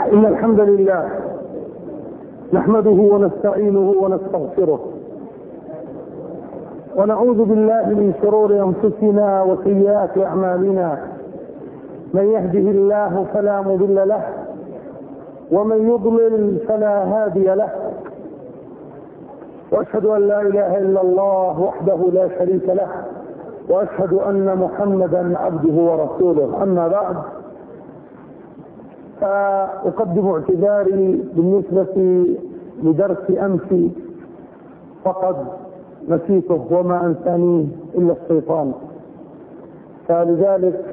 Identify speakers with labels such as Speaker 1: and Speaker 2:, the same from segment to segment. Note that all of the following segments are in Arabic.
Speaker 1: إن الحمد لله نحمده ونستعينه ونستغفره ونعوذ بالله من شرور أنفسنا وسيئات أعمالنا. من يهده الله فلا مضل له ومن يضلل فلا هادي له، وأشهد أن لا إله إلا الله وحده لا شريك له، وأشهد أن محمدا عبده ورسوله. أما بعد، فأقدم اعتذاري بالنسبة لدرس أمس، فقد نسيته وما أنسانيه إلا الشيطان، فلذلك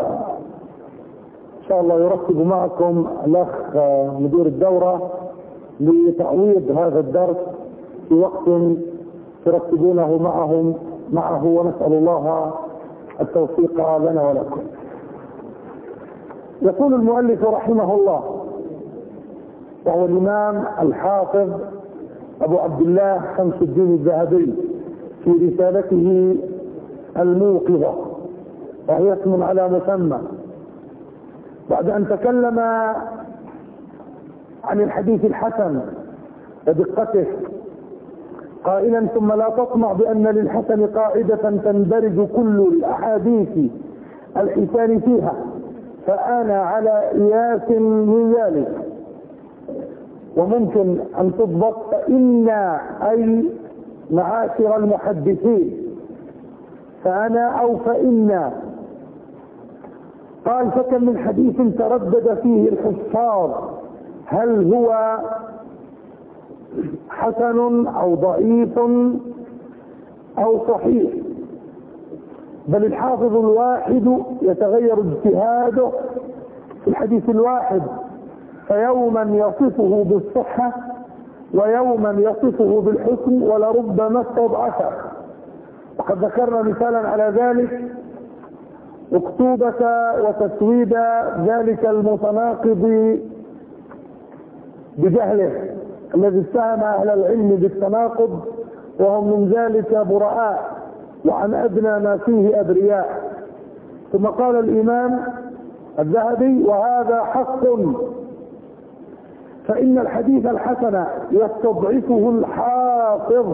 Speaker 1: إن شاء الله يرتب معكم الأخ مدير الدورة لتعويض هذا الدرس في وقت ترتبونه معه، ونسأل الله التوفيق لنا ولكم. يقول المؤلف رحمه الله، وهو الإمام الحافظ أبو عبد الله شمس الدين الذهبي في رسالته الموقظة، وهي اسم على مسمى، بعد أن تكلم عن الحديث الحسن ودقته قائلا: ثم لا تطمع بأن للحسن قاعدة تندرج كل الأحاديث الحسان فيها، فأنا على إياس من ذلك. وممكن أن تضبط فإنا، أي معاشر المحدثين، فأنا أو فإنا. قال: فكم من حديث تردد فيه الحفاظ هل هو حسن أو ضعيف أو صحيح، بل الحافظ الواحد يتغير اجتهاده في الحديث الواحد، فيوما يصفه بالصحة ويوما يصفه بالحسن، ولربما استضعفه. وقد ذكرنا مثالا على ذلك، أكتوبة وتسويد ذلك المتناقض بجهله الذي اتهم أهل العلم بالتناقض وهم من ذلك براء، وعن أدنى ما فيه أبرياء. ثم قال الإمام الذهبي: وهذا حق، فإن الحديث الحسن يستضعفه الحافظ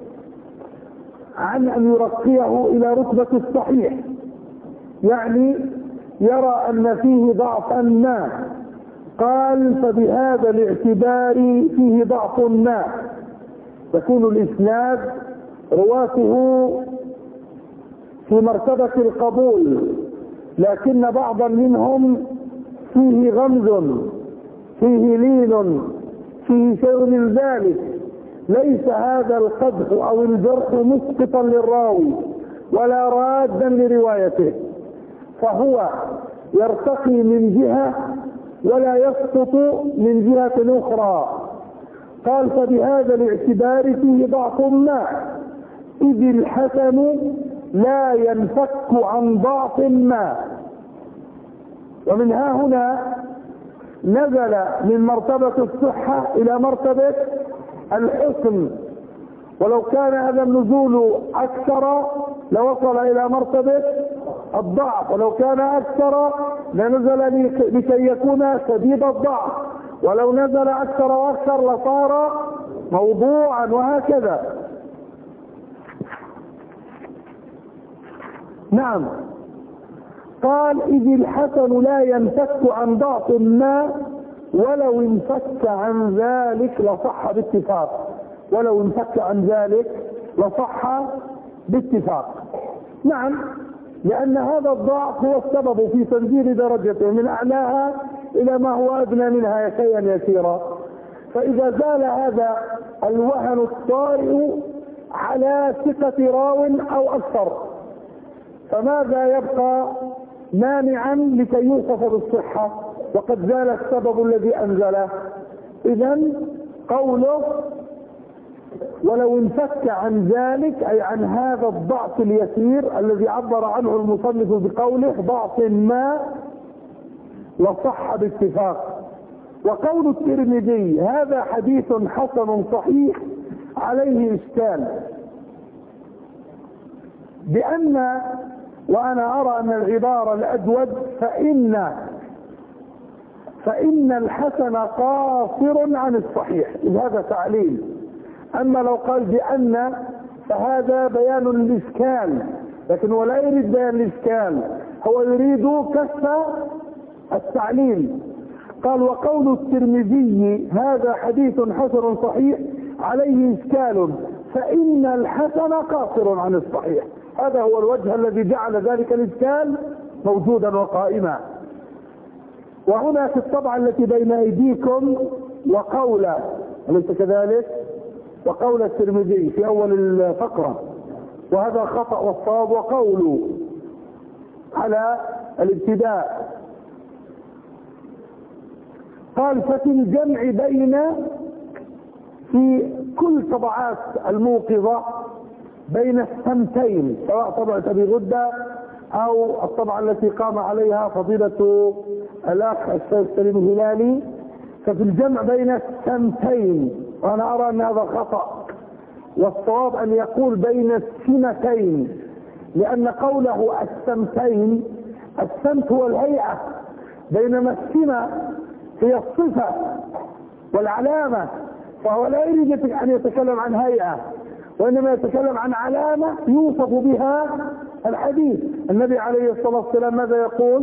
Speaker 1: عن أن يرقيه إلى رتبة الصحيح، يعني يرى أن فيه ضعفا ما. قال: فبهذا الاعتبار فيه ضعف ما، يكون الإسناد رواته في مرتبة القبول، لكن بعضا منهم فيه غمز، فيه لين، فيه شيء من ذلك. ليس هذا القدح أو الجرح مسقطا للراوي ولا رادا لروايته، فهو يرتقي من جهة ولا يسقط من جهة أخرى. قال: فبهذا الاعتبار فيه ضعف ما، إذ الحسن لا ينفك عن ضعف ما. ومن ها هنا نزل من مرتبة الصحة إلى مرتبة الحسن، ولو كان هذا النزول أكثر لوصل إلى مرتبة الضعف، ولو كان أكثر لنزل لكي يكون شديد الضعف، ولو نزل أكثر وأكثر لصار موضوعا، وهكذا. نعم. قال: إذ الحسن لا ينفك عن ضعف ما، ولو انفك عن ذلك لصح باتفاق. ولو انفك عن ذلك لصح باتفاق. نعم، لأن هذا الضعف هو السبب في تنزيل درجته من أعلاها إلى ما هو أدنى منها شيئا يسيرا. فإذا زال هذا الوهن الطارئ على ثقة راو أو أكثر، فماذا يبقى مانعا لكي يوصف بالصحة وقد زال السبب الذي أنزله؟ إذن قوله ولو انفك عن ذلك، أي عن هذا الضعف اليسير الذي عبر عنه المصنف بقوله ضعف ما، لصح باتفاق. وقول الترمذي هذا حديث حسن صحيح عليه إشكال، بأن، وأنا أرى أن العبارة الأجود، فإن فإن الحسن قاصر عن الصحيح، هذا تعليل. أما لو قال بأن فهذا بيان الإشكال، لكن هو لا يريد بيان الإشكال، هو يريد كشف التعليل. قال وقول الترمذي هذا حديث حسن صحيح عليه إشكال فإن الحسن قاصر عن الصحيح، هذا هو الوجه الذي جعل ذلك الإشكال موجودا وقائما. وهنا في الطبعة التي بين أيديكم وقول، أليس كذلك؟ وقول الترمذي في أول الفقرة، وهذا خطأ والصواب وقوله على الابتداء. قال ففي الجمع بين، في كل طبعات الموقظة بين السمتين، سواء طبعة أبي غدة أو الطبعة التي قام عليها فضيلة الأخ الشيخ سليم الهلالي، ففي الجمع بين السمتين، وأنا أرى أن هذا خطأ، والصواب أن يقول بين السمتين، لأن قوله السمتين، السمت هو الهيئة، بينما السمة هي الصفة والعلامة، فهو لا يريد أن يتكلم عن هيئة، وإنما يتكلم عن علامة يوصف بها الحديث. النبي عليه الصلاة والسلام ماذا يقول؟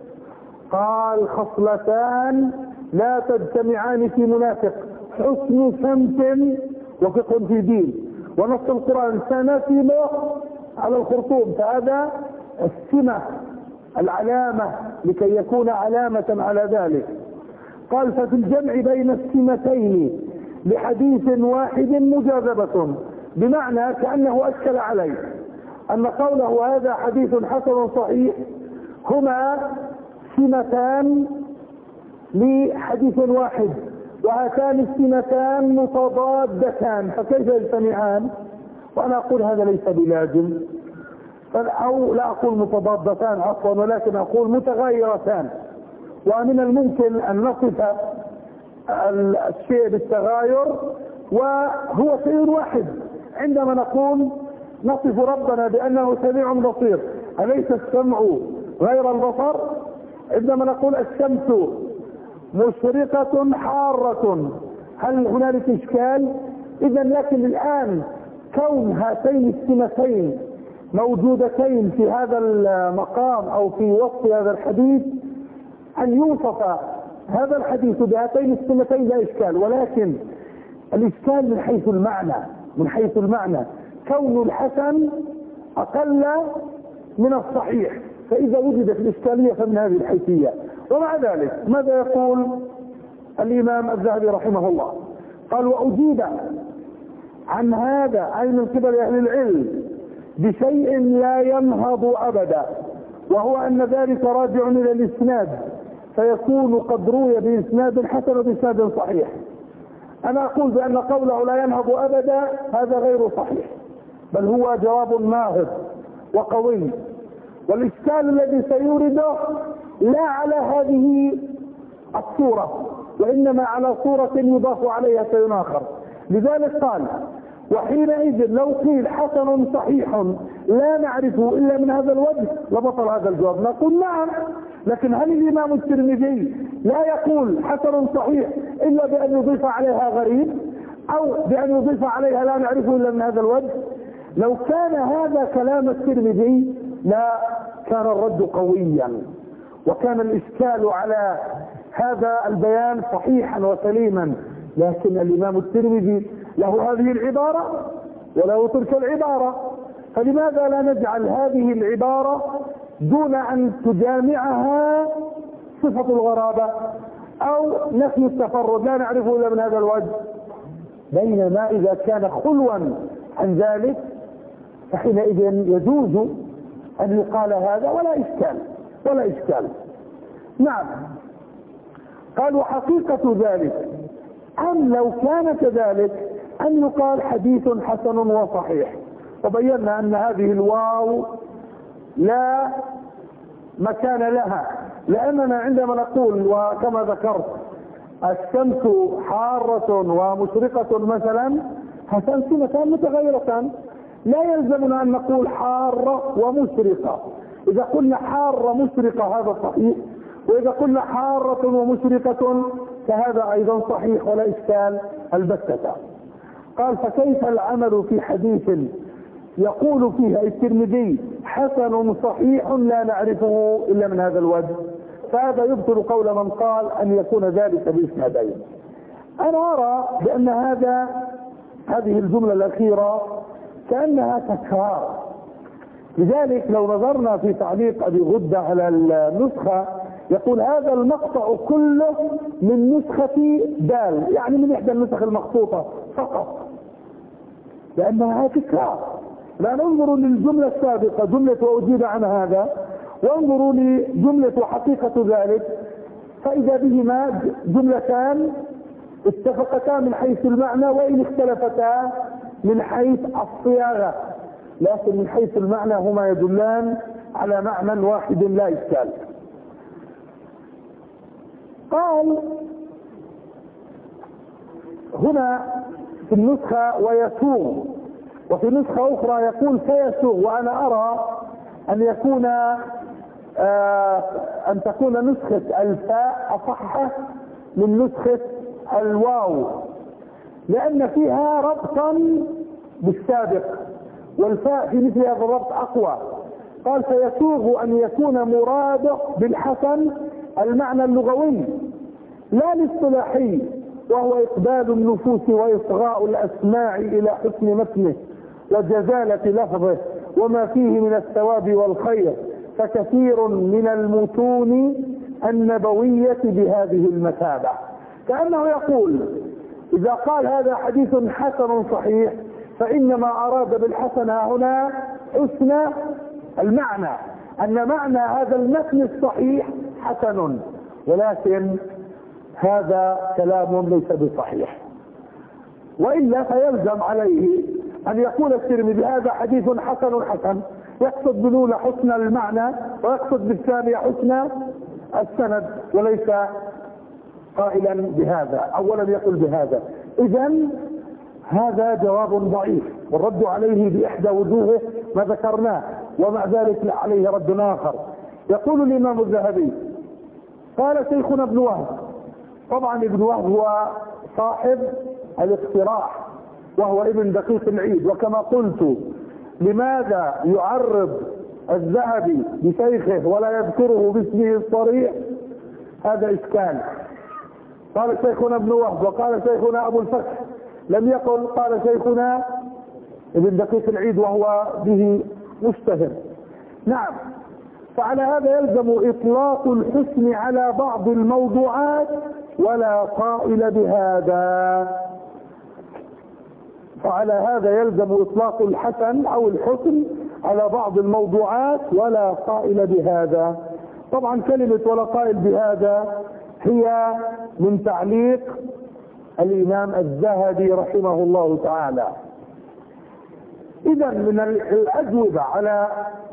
Speaker 1: قال خصلتان لا تجتمعان في منافق، حسن سمت وفقه في دين. ونص القرآن سنسمه على الخرطوم، فهذا السمة العلامة لكي يكون علامة على ذلك. قال ففي الجمع بين السمتين لحديث واحد مجاذبة، بمعنى كأنه أشكل عليه أن قوله هذا حديث حسن صحيح هما سمتان لحديث واحد، وهاتان السمتان متضادتان، فكيف يجتمعان؟ وأنا أقول هذا ليس بلازم، أو لا أقول متضادتان عفوا، ولكن أقول متغايرتان. ومن الممكن أن نصف الشيء بالتغاير وهو شيء واحد. عندما نقول نصف ربنا بأنه سميع بصير، أليس السمع غير البصر؟ عندما نقول الشمس مشرقة حارة، هل هنالك إشكال؟ إذا لكن الآن كون هاتين السمتين موجودتين في هذا المقام أو في وصف هذا الحديث، أن يوصف هذا الحديث بهاتين السمتين لا إشكال، ولكن الإشكال من حيث المعنى، من حيث المعنى كون الحسن أقل من الصحيح، فإذا وجدت الإشكالية فمن هذه الحيثية. ومع ذلك ماذا يقول الإمام الذهبي رحمه الله؟ قال وأجيب عن هذا أي من قبل أهل العلم بشيء لا ينهض أبدا، وهو أن ذلك راجع إلى الإسناد، فيكون قد روي بإسناد حسن وبإسناد صحيح. أنا أقول بأن قوله لا ينهض أبدا هذا غير صحيح، بل هو جواب ناهض وقوي، والإشكال الذي سيورده لا على هذه الصورة، وإنما على صورة يضاف عليها شيء آخر. لذلك قال وحينئذ لو قيل حسن صحيح لا نعرفه إلا من هذا الوجه لبطل هذا الجواب. نقول نعم، لكن هل الإمام الترمذي لا يقول حسن صحيح إلا بأن يضيف عليها غريب، أو بأن يضيف عليها لا نعرفه إلا من هذا الوجه؟ لو كان هذا كلام الترمذي لا كان الرد قويا، وكان الإشكال على هذا البيان صحيحا وسليما، لكن الإمام الترمذي له هذه العبارة وله تلك العبارة، فلماذا لا نجعل هذه العبارة دون أن تجامعها صفة الغرابة أو نفي التفرد لا نعرفه إلا من هذا الوجه؟ بينما إذا كان خلوا عن ذلك فحينئذ يجوز أن يقال هذا ولا إشكال، ولا إشكال. نعم. قال وحقيقة ذلك أم لو كان كذلك أن يقال حديث حسن وصحيح، وبينا أن هذه الواو لا مكان لها، لأننا عندما نقول وكما ذكرت الشمس حارة ومشرقة مثلا، هاتان سمتان متغيرتان، لا يلزمنا أن نقول حارة ومشرقة. إذا قلنا حارة مشرقة هذا صحيح، وإذا قلنا حارة ومشرقة فهذا أيضا صحيح ولا إشكال البتة. قال فكيف العمل في حديث يقول فيه الترمذي حسن صحيح لا نعرفه إلا من هذا الوجه؟ فهذا يبطل قول من قال أن يكون ذلك بإسنادين. أنا أرى بأن هذه الجملة الأخيرة كأنها تكرار. لذلك لو نظرنا في تعليق أبي غدة على النسخة يقول هذا المقطع كله من نسخة دال، يعني من إحدى النسخ المخطوطة فقط، لأنها تكرار. الآن انظروا للجملة السابقة، جملة وأجيب عن هذا، وانظروا لجملة وحقيقة ذلك، فإذا بهما جملتان اتفقتا من حيث المعنى وإن اختلفتا من حيث الصياغة، لكن من حيث المعنى هما يدلان على معنى واحد لا إشكال. قال هنا في النسخة ويسوغ، وفي نسخة أخرى يقول سيسوغ، وأنا أرى أن تكون نسخة الفاء أصح من نسخة الواو، لأن فيها ربطا بالسابق، والفاء في مثل هذا الربط أقوى. قال سيسوغ أن يكون مراده بالحسن المعنى اللغوي لا الاصطلاحي، وهو إقبال النفوس وإصغاء الأسماع إلى حسن متنه وجزالة لفظه وما فيه من الثواب والخير، فكثير من المتون النبوية بهذه المثابة. كأنه يقول إذا قال هذا حديث حسن صحيح فإنما أراد بالحسن هنا حسن المعنى، أن معنى هذا المتن الصحيح حسن، ولكن هذا كلام ليس بصحيح. وإلا فيلزم عليه أن يقول الترمذي هذا حديث حسن، يقصد بالأولى حسن المعنى ويقصد بالثانية حسن السند، وليس قائلا بهذا أو لم يقل بهذا. إذن هذا جواب ضعيف، والرد عليه بإحدى وجوهه ما ذكرناه، ومع ذلك عليه رد آخر. يقول الإمام الذهبي قال شيخنا ابن وهب، طبعا ابن وهب هو صاحب الاقتراح وهو ابن دقيق العيد، وكما قلت لماذا يعرض الذهبي بشيخه ولا يذكره باسمه الصريح؟ هذا إشكال. قال شيخنا ابن وهب وقال شيخنا أبو الفتح، لم يقل قال شيخنا ابن دقيق العيد وهو به مشتهر. نعم، فعلى هذا يلزم إطلاق الحسن على بعض الموضوعات ولا قائل بهذا. فعلى هذا يلزم إطلاق الحسن أو الحسن على بعض الموضوعات ولا قائل بهذا. طبعا كلمة ولا قائل بهذا هي من تعليق الإمام الذهبي رحمه الله تعالى. إذا من الأجوبة على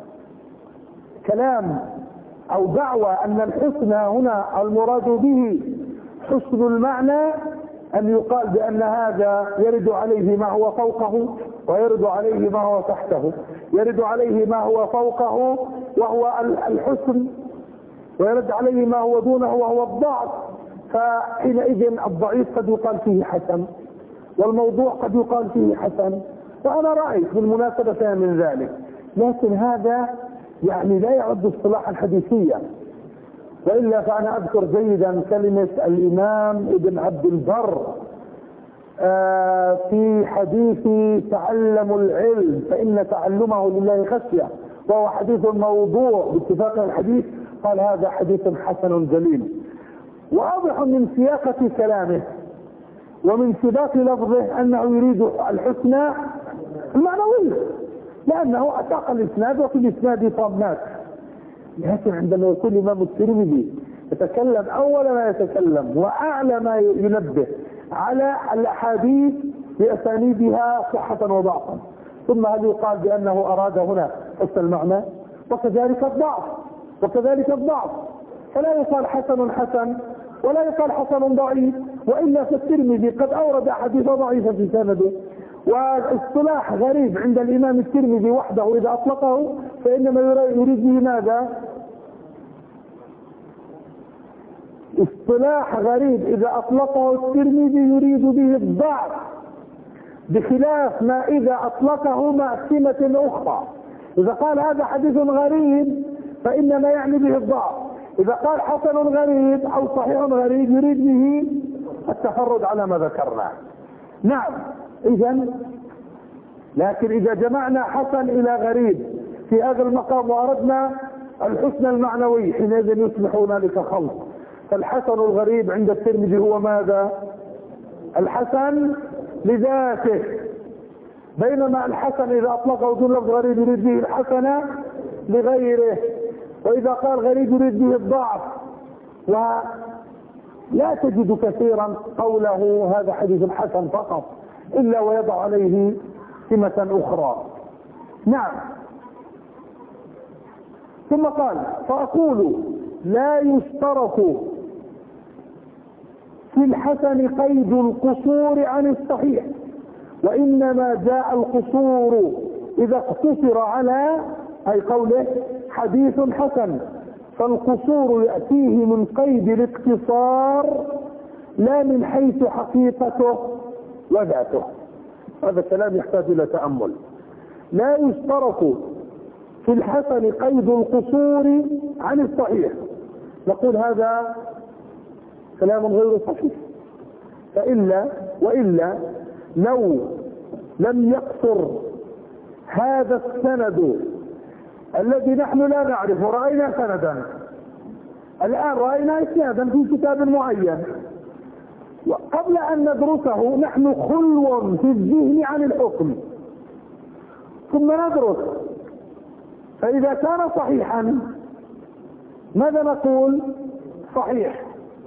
Speaker 1: كلام أو دعوة أن الحسن هنا المراد به حسن المعنى أن يقال بأن هذا يرد عليه ما هو فوقه ويرد عليه ما هو تحته، يرد عليه ما هو فوقه وهو الحسن، ويرد عليه ما هو دونه وهو الضعف. فحينئذ الضعيف قد يقال فيه حسن، والموضوع قد يقال فيه حسن، وأنا رأيت بالمناسبة من ذلك، لكن هذا يعني لا يعد اصطلاحا حديثيا. وإلا فأنا أذكر جيدا كلمة الإمام ابن عبد البر في حديث تعلموا العلم فإن تعلمه لله خشية، وهو حديث موضوع باتفاق الحديث، قال هذا حديث حسن جليل. واضح من سياقة كلامه ومن سباق لفظه أنه يريد الحسنى المعنوية، لأنه أتاق الإسناد وفي الإسناد طامات. لكن عندما يكون الإمام الترمذي يتكلم أول ما يتكلم وأعلى ما ينبه على الأحاديث بأسانيدها صحة وضعفا، ثم هل يقال بأنه أراد هنا حسن المعنى؟ وكذلك الضعف، فلا يقال حسن حسن ولا يقال حسن ضعيف. وإلا فالترمذي قد أورد أحاديث ضعيفة في سنده، واصطلاح غريب عند الإمام الترمذي وحده إذا أطلقه فإنما يريد به ماذا؟ اصطلاح غريب إذا أطلقه الترمذي يريد به الضعف، بخلاف ما إذا أطلقه مع سمة أخرى. إذا قال هذا حديث غريب فإنما يعني به الضعف، إذا قال حسن غريب أو صحيح غريب يريد به التفرد على ما ذكرناه. نعم، إذا لكن إذا جمعنا حسن إلى غريب في هذا المقام وأردنا الحسن المعنوي حينئذ يصبح هنالك خلط. فالحسن الغريب عند الترمذي هو ماذا؟ الحسن لذاته، بينما الحسن إذا أطلقه دون لفظ غريب يريد به الحسن لغيره، وإذا قال غريب يريد به الضعف. ولا تجد كثيرا قوله هذا حديث حسن فقط إلا ويضع عليه سمة أخرى. نعم. ثم قال فأقول لا يشترط في الحسن قيد القصور عن الصحيح، وإنما جاء القصور إذا اقتصر على أي قوله حديث حسن، فالقصور يأتيه من قيد الاقتصار لا من حيث حقيقته وذاته. هذا الكلام يحتاج إلى تأمل. لا يشترط في الحسن قيد القصور عن الصحيح، نقول هذا كلام غير صحيح. وإلا لو لم يقصر هذا السند الذي نحن لا نعرف، رأينا سندا الآن، رأينا اسنادا في كتاب معين، وقبل أن ندرسه نحن خلو في الذهن عن الحكم، ثم ندرس، فإذا كان صحيحا ماذا نقول؟ صحيح.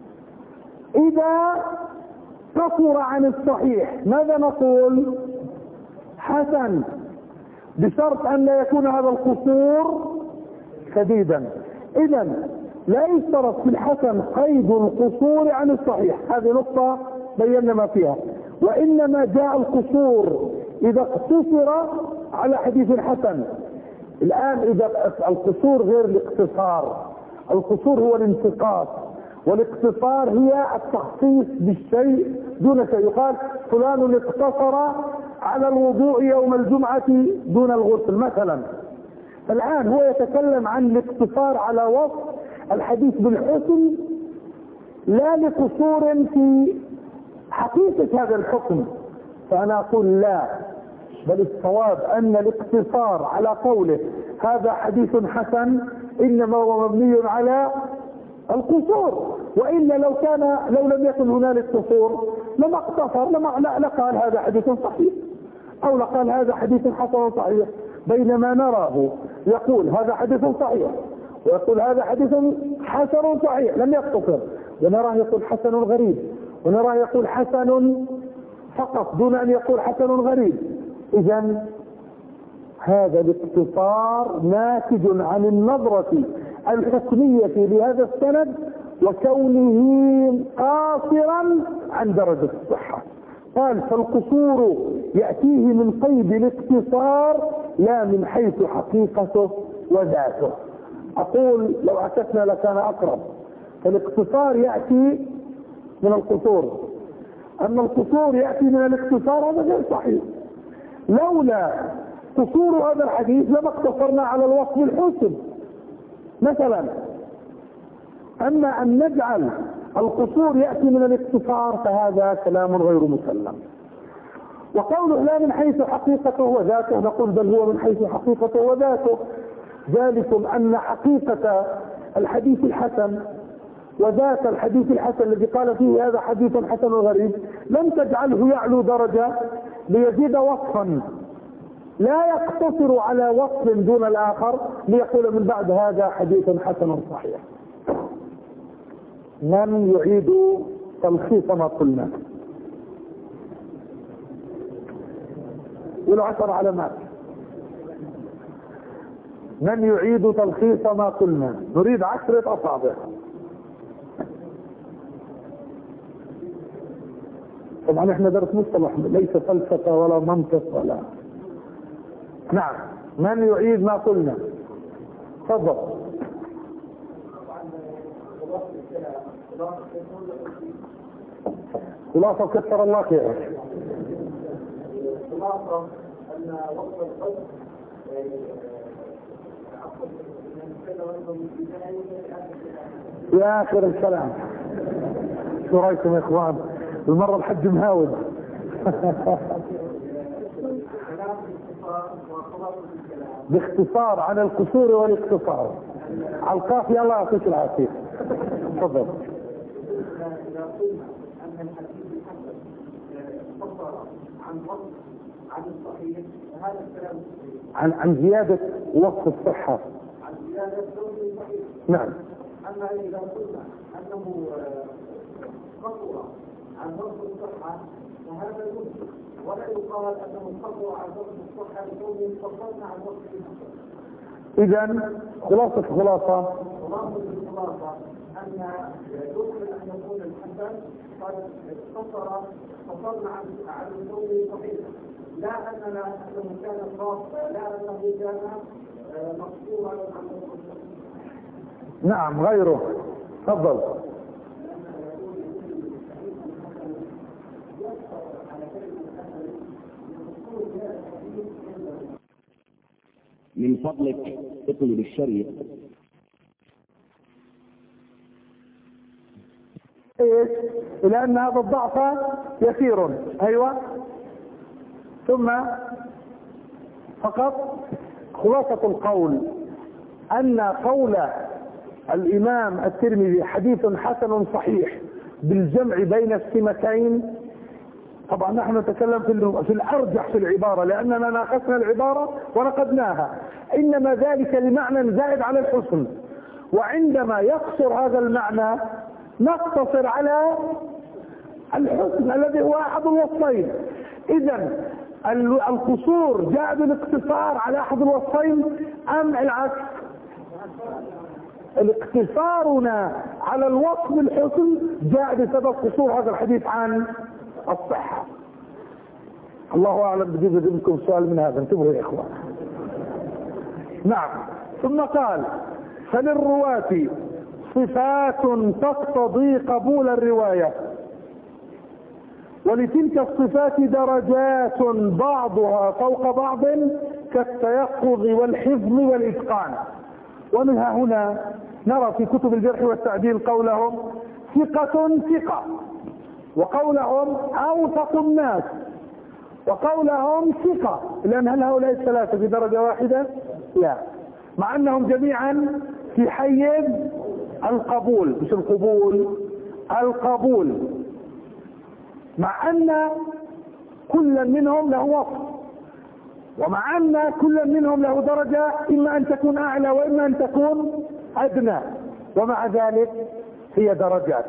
Speaker 1: إذا قصر عن الصحيح ماذا نقول؟ حسن، بشرط أن لا يكون هذا القصور شديدا. إذا لا يشترط في الحسن قيد القصور عن الصحيح، هذه نقطة بينا ما فيها. وإنما جاء القصور إذا اقتصر على حديث حسن. الآن إذا القصور غير الاقتصار، القصور هو الانتقاص، والاقتصار هي التخصيص بالشيء دون شيء. يقال فلان اقتصر على الوضوء يوم الجمعة دون الغسل مثلا. الآن هو يتكلم عن الاقتصار على وصف الحديث بالحسن لا لقصور في حقيقة هذا الحكم. فأنا أقول لا، بل الصواب أن الاقتصار على قوله هذا حديث حسن إنما هو مبني على القصور، وإلا لو لم يكن هنالك قصور لما اقتصر، لقال هذا حديث صحيح أو لقال هذا حديث حسن صحيح، بينما نراه يقول هذا حديث صحيح ويقول هذا حديث حسن صحيح لم يقتصر، ونراه يقول حسن غريب، ونراه يقول حسن فقط دون أن يقول حسن غريب. إذن هذا الاقتصار ناتج عن النظرة الحكمية لهذا السند وكونه قاصرا عن درجة الصحة. قال فالقصور يأتيه من قيد الاقتصار لا من حيث حقيقته وذاته. أقول لو عكسنا لكان أقرب. فالاقتصار يأتي من القصور، أما القصور يأتي من الاقتصار هذا غير صحيح. لولا قصور هذا الحديث لما اقتصرنا على الوصف الحسن مثلا. أما أن نجعل القصور يأتي من الاقتصار فهذا كلام غير مسلم. وقوله لا من حيث حقيقته وذاته، نقول بل هو من حيث حقيقته وذاته. ذلكم أن حقيقة الحديث الحسن وذات الحديث الحسن الذي قال فيه هذا حديث حسن غريب لم تجعله يعلو درجة ليزيد وصفا، لا يقتصر على وصف دون الآخر ليقول من بعد هذا حديث حسن صحيح. من يعيد تلخيص ما قلنا؟ والعشر علامات. من يعيد تلخيص ما قلنا؟ نريد 10 أصابع. طبعا احنا درس مصطلح ليس فلسفة ولا منطق ولا. نعم، من يعيد ما قلنا؟ تفضل. خلاصة كثر الله خيرك.
Speaker 2: خلاصة أن وقت القدر
Speaker 1: في آخر الكلام. شو رأيكم يا إخوان؟ المرة الحج مهاود. باختصار عن القصور والاختصار على القافية. الله يعطيك العافية. تفضل.
Speaker 2: إذا قلنا أن الحديث الحسن اختصر عن وصف عن الصحيح هذا الكلام
Speaker 1: عن زيادة وصف الصحة.
Speaker 2: عن زيادة وصف الصحيح.
Speaker 1: نعم.
Speaker 2: أما إذا قلنا أنه قصر عن وصف الصحة فهذا يمكن ولا يقال أنه قصر عن وصف الصحة لكونه قصرنا عن وصف الحسن.
Speaker 1: إذا خلاصة
Speaker 2: خلاصة أن يمكن أن يكون الحسن قد قصرنا عن الكون صحيح، لا أنه كان خاصا، لا أنه كان مقصورا عن الصحيح.
Speaker 1: نعم غيره. تفضل.
Speaker 3: من فضلك اطلب الشريط.
Speaker 1: ايش؟ لان هذا الضعف يسير. ايوه. ثم فقط خلاصة القول ان قول الامام الترمذي حديث حسن صحيح بالجمع بين السمتين. طبعا نحن نتكلم في الارجح في العبارة لاننا ناقشنا العبارة ونقدناها، انما ذلك لمعنى زائد على الحسن، وعندما يقصر هذا المعنى نقتصر على الحسن الذي هو احد الوصفين. اذا القصور جاء بالاقتصار على احد الوصفين ام العكس؟ اقتصارنا على الوصف الحسن جاء بسبب قصور هذا الحديث عن الصحة. الله اعلم. بجيب لكم سؤال من هذا، انتبهوا يا اخوان. نعم. ثم قال فللرواة صفات تقتضي قبول الرواية، ولتلك الصفات درجات بعضها فوق بعض كالتيقظ والحفظ والإتقان. ومنها هنا نرى في كتب الجرح والتعديل قولهم ثقة ثقة، وقولهم أوثق الناس، وقولهم ثقة. لأن هل هؤلاء الثلاثة في درجة واحدة؟ لا، مع أنهم جميعا في حيز القبول، مش القبول، القبول، مع أن كل منهم له وصف، ومع أن كل منهم له درجة إما أن تكون أعلى وإما أن تكون أدنى، ومع ذلك هي درجات.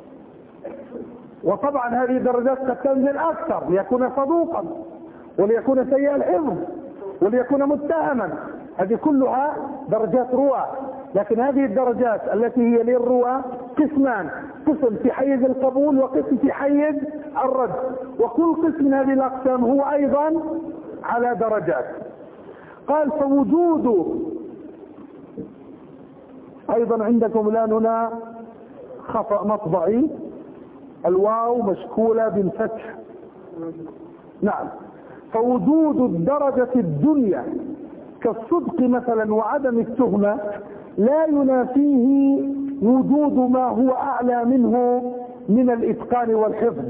Speaker 1: وطبعا هذه الدرجات قد تنزل أكثر ليكون صدوقا، وليكون سيء الحفظ، وليكون متهما. هذه كلها درجات رواة. لكن هذه الدرجات التي هي للرواة قسمان، قسم في حيز القبول وقسم في حيز الرد، وكل قسم من هذه الأقسام هو أيضا على درجات. قال فوجود، أيضا عندكم الآن هنا خطأ مطبعي، الواو مشكولة بالفتح. نعم. فوجود الدرجة الدنيا كالصدق مثلا وعدم التهمة لا ينافيه وجود ما هو أعلى منه من الإتقان والحفظ.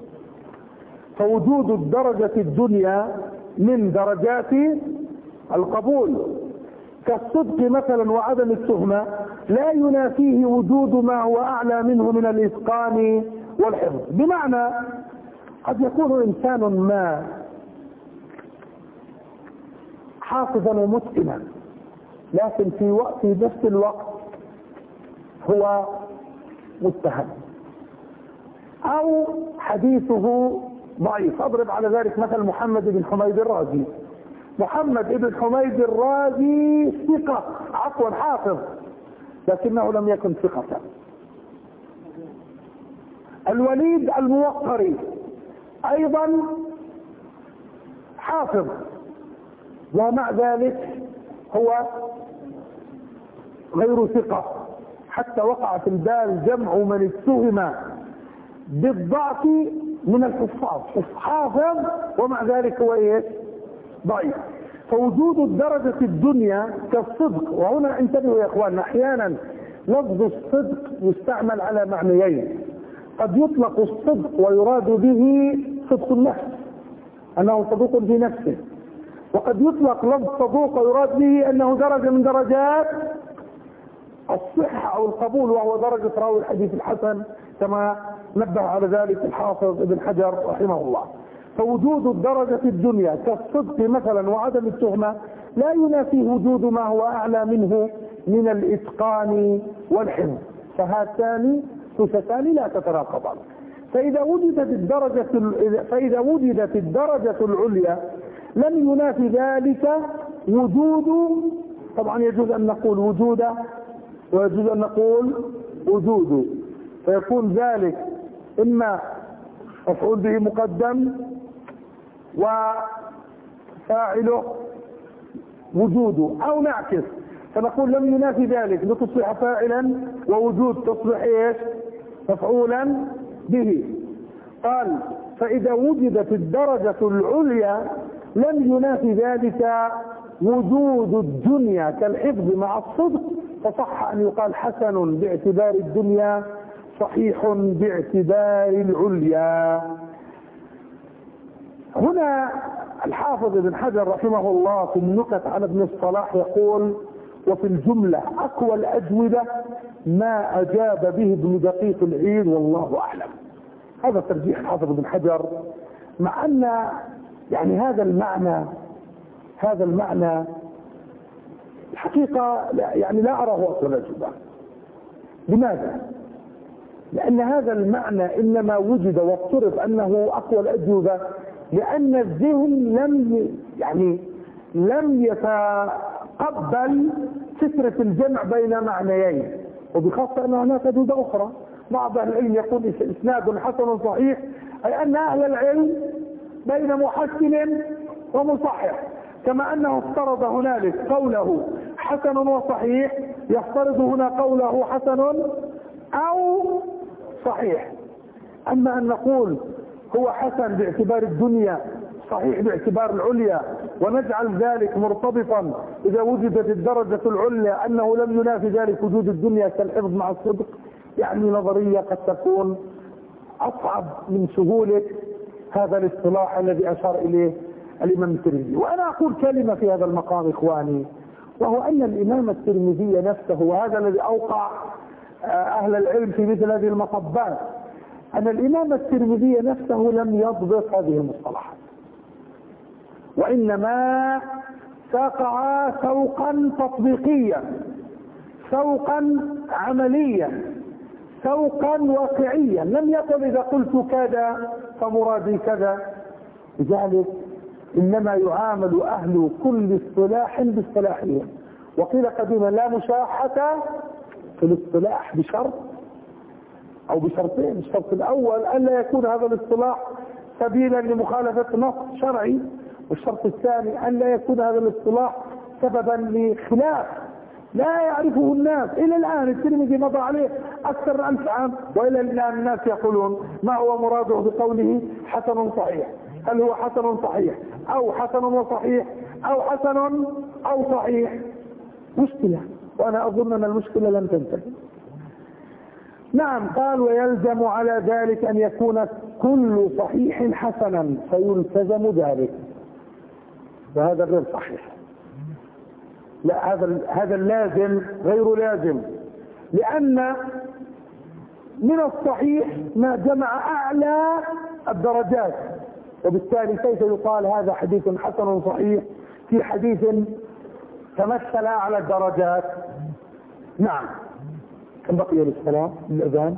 Speaker 1: فوجود الدرجة الدنيا من درجات القبول كالصدق مثلا وعدم التهمة لا ينافيه وجود ما هو أعلى منه من الإتقان والحفظ. بمعنى قد يكون إنسان ما حافظا ومتقنا، لكن في نفس الوقت هو متهم أو حديثه ضعيف. أضرب على ذلك مثل محمد بن حميد الرازي. محمد بن حميد الرازي ثقة، عفوا حافظ، لكنه لم يكن ثقة. الوليد الموقري أيضا حافظ، ومع ذلك هو غير ثقة، حتى وقع في البال جمع من اتهم بالضعف من الحفاظ، حافظ ومع ذلك هو ايه؟ ضعيف. فوجود الدرجة الدنيا كالصدق، وهنا انتبهوا يا اخواننا، احيانا لفظ الصدق يستعمل على معنيين. قد يطلق الصدق ويراد به صدق النفس، انه صدوق في نفسه، وقد يطلق لفظ صدوق ويراد به انه درجة من درجات الصحة او القبول، وهو درجة راوي الحديث الحسن كما نبه على ذلك الحافظ ابن حجر رحمه الله. فوجود الدرجة الدنيا كالصدق مثلا وعدم التهمة لا ينافي وجود ما هو اعلى منه من الاتقان والحفظ، فهاتان صفتان لا تتناقضان. فاذا وجدت الدرجة العليا لم ينافي ذلك وجود، طبعا يجوز ان نقول وجود ويجوز ان نقول وجود، فيكون ذلك اما مفعول به مقدم وفاعله وجوده، او نعكس فنقول لم ينافي ذلك لتصبح فاعلا ووجود تصبح ايش؟ مفعولا به. قال فاذا وجدت الدرجة العليا لم ينافي ذلك وجود الدنيا كالحفظ مع الصدق، فصح ان يقال حسن باعتبار الدنيا صحيح باعتبار العليا. هنا الحافظ ابن حجر رحمه الله في النكت على ابن الصلاح يقول وفي الجملة اقوى الاجوبة ما اجاب به ابن دقيق العيد والله اعلم. هذا ترجيح الحافظ ابن حجر، مع ان يعني هذا المعنى الحقيقة يعني لا اراه اقوى الاجوبة. لماذا؟ لان هذا المعنى انما وجد وافترض انه اقوى الاجوبة لان الذهن لم يتقبل فكرة الجمع بين معنيين، وبخاصة ان هناك أجوبة اخرى. بعض اهل العلم يقول اسناد حسن صحيح، اي ان اهل العلم بين محسن ومصحح، كما انه افترض هنالك قوله حسن وصحيح، يفترض هنا قوله حسن او صحيح. اما ان نقول هو حسن باعتبار الدنيا صحيح باعتبار العليا، ونجعل ذلك مرتبطا اذا وجدت الدرجة العليا انه لم ينافي ذلك وجود الدنيا كالحفظ مع الصدق، يعني نظرية قد تكون اصعب من سهولة هذا الاصطلاح الذي اشار اليه الامام الترمذي. وانا اقول كلمة في هذا المقام اخواني، وهو ان الامام الترمذي نفسه، وهذا الذي اوقع اهل العلم في مثل هذه المصبات، ان الامام الترمذي نفسه لم يضبط هذه المصطلحات، وانما ساقع سوقا تطبيقيا، سوقا عمليا، سوقا واقعيا. لم يقل اذا قلت كذا فمرادي كذا. لذلك انما يعامل اهل كل اصطلاح باصطلاحهم. وقيل قديما لا مشاحة في الاصطلاح بشرط او بشرطين. الشرط الاول الا يكون هذا الاصطلاح سبيلا لمخالفة نص شرعي، والشرط الثاني الا يكون هذا الاصطلاح سببا لخلاف لا يعرفه الناس. الى الان الترمذي مضى عليه اكثر من 1000 عام، والى الان الناس يقولون ما هو مراده بقوله حسن صحيح. هل هو حسن صحيح او حسن وصحيح او حسن او صحيح؟ مشكلة، وانا اظن ان المشكلة لم تنتهي. نعم. قال ويلزم على ذلك ان يكون كل صحيح حسنا فيلتزم ذلك، وهذا غير صحيح. لا، هذا اللازم غير لازم، لان من الصحيح ما جمع اعلى الدرجات، وبالتالي كيف يقال هذا حديث حسن صحيح في حديث تمثل اعلى الدرجات؟ نعم. كم بقي للصلاة للأذان؟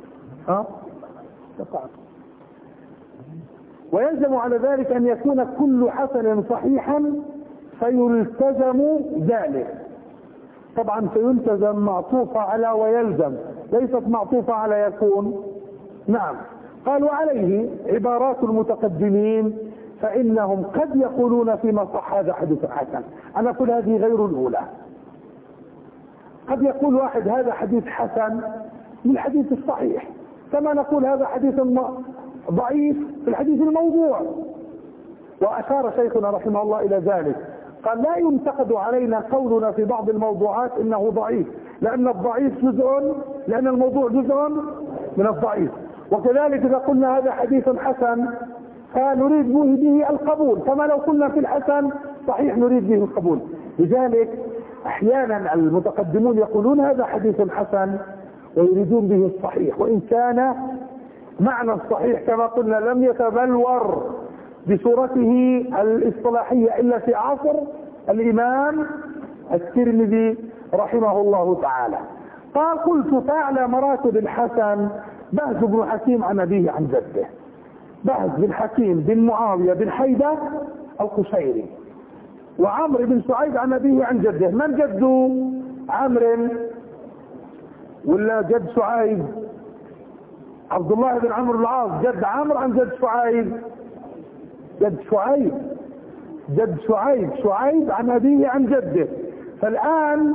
Speaker 1: ويلزم على ذلك أن يكون كل حسن صحيحا فيلتزم ذلك. طبعا فيلتزم معطوفة على ويلزم، ليست معطوفة على يكون. نعم. قال وعليه عبارات المتقدمين فإنهم قد يقولون فيما صح هذا حديث حسن. أنا أقول هذه غير الأولى. قد يقول واحد هذا حديث حسن من الحديث الصحيح، كما نقول هذا حديث ضعيف في الحديث الموضوع. وأشار شيخنا رحمه الله إلى ذلك، قال لا ينتقد علينا قولنا في بعض الموضوعات إنه ضعيف، لأن الضعيف جزء، لأن الموضوع جزء من الضعيف. وكذلك إذا قلنا هذا حديث حسن فنريد به القبول، كما لو قلنا في الحسن صحيح نريد به القبول. لذلك أحيانا المتقدمون يقولون هذا حديث حسن ويريدون به الصحيح، وإن كان معنى الصحيح كما قلنا لم يتبلور بصورته الاصطلاحية إلا في عصر الإمام الترمذي رحمه الله تعالى. قال قلت فأعلى مراتب الحسن بهز بن حكيم عن أبيه عن جده. بهز بن حكيم بن معاوية بن حيدة القشيري، وعمرو بن سعيد عن أبيه عن جده. من جده؟ عمرو ولا جد شعيب؟ عبد الله بن عمرو بن العاص جد عمرو عن جد شعيب؟ جد شعيب، جد شعيب عن أبيه عن جده. فالآن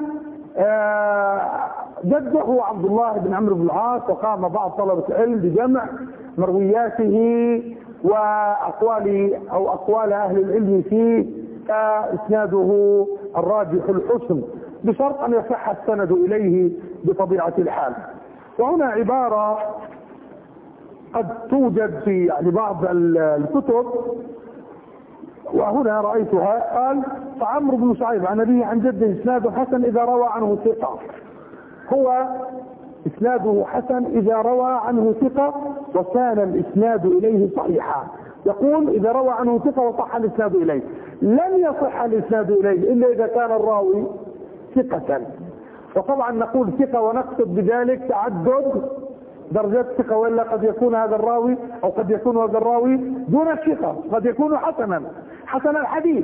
Speaker 1: جده هو عبد الله بن عمرو بن العاص، وقام بعض طلبة العلم بجمع مروياته وأقوال أهل العلم فيه، فإسناده الراجح الحسن بشرط أن يصح السند إليه بطبيعة الحال. وهنا عبارة قد توجد في بعض الكتب وهنا رأيتها، قال فعمرو بن شعيب عن أبيه عن جده إسناده حسن إذا روى عنه ثقة. هو إسناده حسن إذا روى عنه ثقة وكان الإسناد إليه صحيحا. يقول إذا روى عنه ثقة وصح الإسناد إليه. لن يصح الإسناد إليه إلا إذا كان الراوي ثقة. وطبعا نقول ثقة ونقصد بذلك تعدد درجات الثقة، وإلا قد يكون هذا الراوي أو قد يكون هذا الراوي دون الثقة، قد يكون حسن الحديث،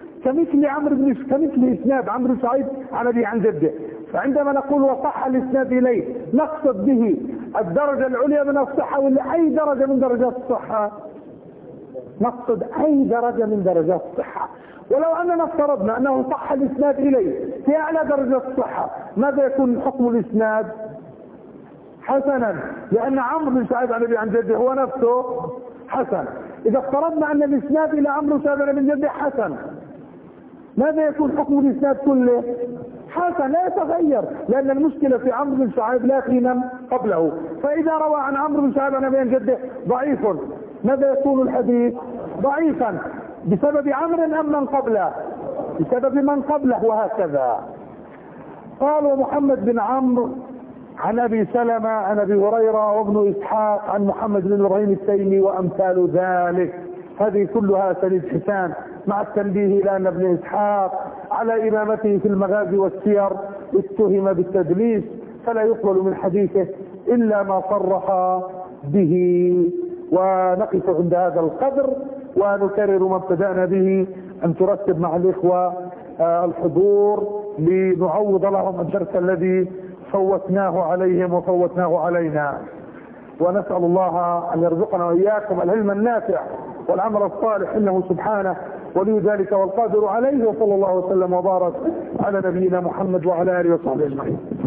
Speaker 1: كمثل إسناد عمرو بن سعيد عن أبيه عن جده. فعندما نقول وصح الإسناد إليه نقصد به الدرجة العليا من الصحة، ولا أي درجة من درجات الصحة؟ نقصد أي درجة من درجات الصحة. ولو أننا افترضنا أنه صح الإسناد إليه في أعلى درجة الصحة، ماذا يكون حكم الإسناد؟ حسنا، لأن عمرو بن سعيد عن أبيه عن جده هو نفسه حسن. إذا افترضنا أن الإسناد إلى عمرو بن سعيد عن أبيه عن جده حسن، ماذا يكون حكم الإسناد كله؟ حسن، لا يتغير، لأن المشكلة في عمرو بن سعيد لا في من قبله. فإذا روى عن عمرو بن سعيد عن أبيه عن جده ضعيف، ماذا يكون الحديث؟ ضعيفا بسبب عمرو أم من قبله؟ بسبب من قبله، وهكذا. قال ومحمد بن عمرو عن أبي سلمة عن أبي هريرة وابن إسحاق عن محمد بن إبراهيم التيمي وأمثال ذلك. هذه كلها سند حسان، مع التنبيه إلى أن ابن إسحاق على إمامته في المغازي والسير اتهم بالتدليس، فلا يقبل من حديثه إلا ما صرح به. ونقف عند هذا القدر، ونكرر ما ابتدأنا به، أن ترتب مع الإخوة الحضور لنعوض لهم الدرس الذي فوتناه عليهم وفوتناه علينا. ونسأل الله أن يرزقنا وإياكم العلم النافع والعمل الصالح، إنه سبحانه ولي ذلك والقادر عليه. وصلى الله وسلم وبارك على نبينا محمد وعلى آله وصحبه أجمعين.